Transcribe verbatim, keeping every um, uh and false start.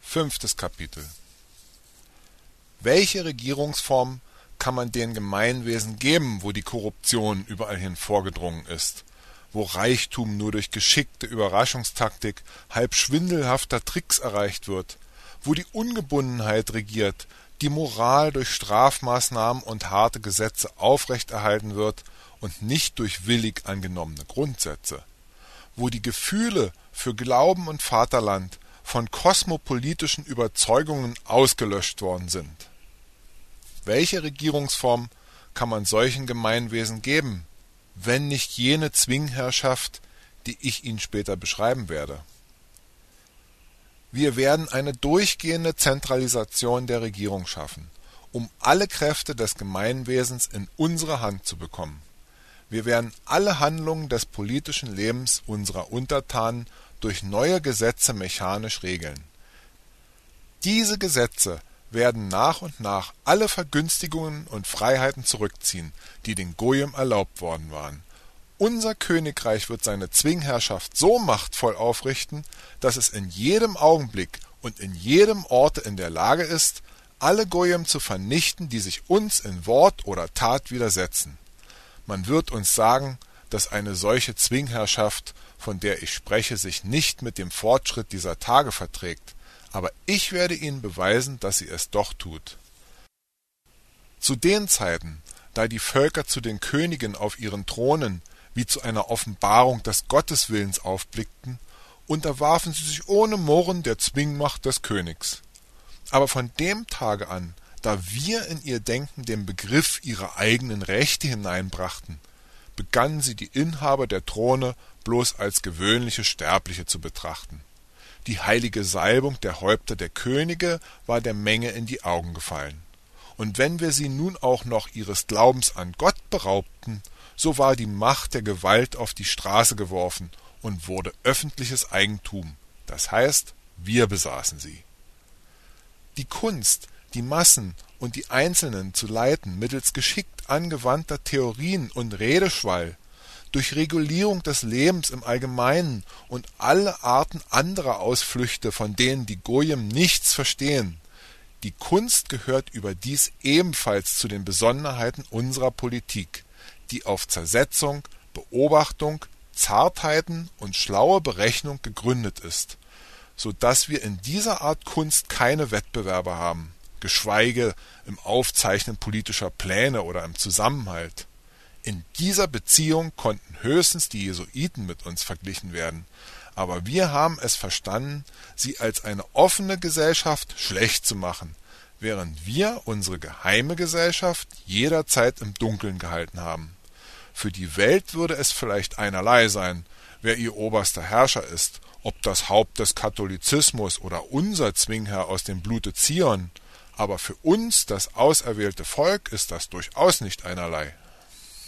Fünftes Kapitel. Welche Regierungsform kann man den Gemeinwesen geben, wo die Korruption überall hin vorgedrungen ist, wo Reichtum nur durch geschickte Überraschungstaktik halb schwindelhafter Tricks erreicht wird, wo die Ungebundenheit regiert, die Moral durch Strafmaßnahmen und harte Gesetze aufrechterhalten wird und nicht durch willig angenommene Grundsätze, wo die Gefühle für Glauben und Vaterland von kosmopolitischen Überzeugungen ausgelöscht worden sind. Welche Regierungsform kann man solchen Gemeinwesen geben, wenn nicht jene Zwingherrschaft, die ich Ihnen später beschreiben werde? Wir werden eine durchgehende Zentralisation der Regierung schaffen, um alle Kräfte des Gemeinwesens in unsere Hand zu bekommen. Wir werden alle Handlungen des politischen Lebens unserer Untertanen durch neue Gesetze mechanisch regeln. Diese Gesetze werden nach und nach alle Vergünstigungen und Freiheiten zurückziehen, die den Goyim erlaubt worden waren. Unser Königreich wird seine Zwingherrschaft so machtvoll aufrichten, dass es in jedem Augenblick und in jedem Orte in der Lage ist, alle Goyim zu vernichten, die sich uns in Wort oder Tat widersetzen. Man wird uns sagen, dass eine solche Zwingherrschaft, von der ich spreche, sich nicht mit dem Fortschritt dieser Tage verträgt, aber ich werde Ihnen beweisen, dass sie es doch tut. Zu den Zeiten, da die Völker zu den Königen auf ihren Thronen wie zu einer Offenbarung des Gotteswillens aufblickten, unterwarfen sie sich ohne Murren der Zwingmacht des Königs. Aber von dem Tage an, da wir in ihr Denken den Begriff ihrer eigenen Rechte hineinbrachten, begannen sie die Inhaber der Throne bloß als gewöhnliche Sterbliche zu betrachten. Die heilige Salbung der Häupter der Könige war der Menge in die Augen gefallen. Und wenn wir sie nun auch noch ihres Glaubens an Gott beraubten, so war die Macht der Gewalt auf die Straße geworfen und wurde öffentliches Eigentum, das heißt, wir besaßen sie. Die Kunst, die Massen und die Einzelnen zu leiten mittels geschickt angewandter Theorien und Redeschwall, durch Regulierung des Lebens im Allgemeinen und alle Arten anderer Ausflüchte, von denen die Goyim nichts verstehen. Die Kunst gehört überdies ebenfalls zu den Besonderheiten unserer Politik, die auf Zersetzung, Beobachtung, Zartheiten und schlaue Berechnung gegründet ist, so dass wir in dieser Art Kunst keine Wettbewerber haben, geschweige im Aufzeichnen politischer Pläne oder im Zusammenhalt. In dieser Beziehung konnten höchstens die Jesuiten mit uns verglichen werden, aber wir haben es verstanden, sie als eine offene Gesellschaft schlecht zu machen, während wir unsere geheime Gesellschaft jederzeit im Dunkeln gehalten haben. Für die Welt würde es vielleicht einerlei sein, wer ihr oberster Herrscher ist, ob das Haupt des Katholizismus oder unser Zwingherr aus dem Blute Zion, aber für uns, das auserwählte Volk, ist das durchaus nicht einerlei.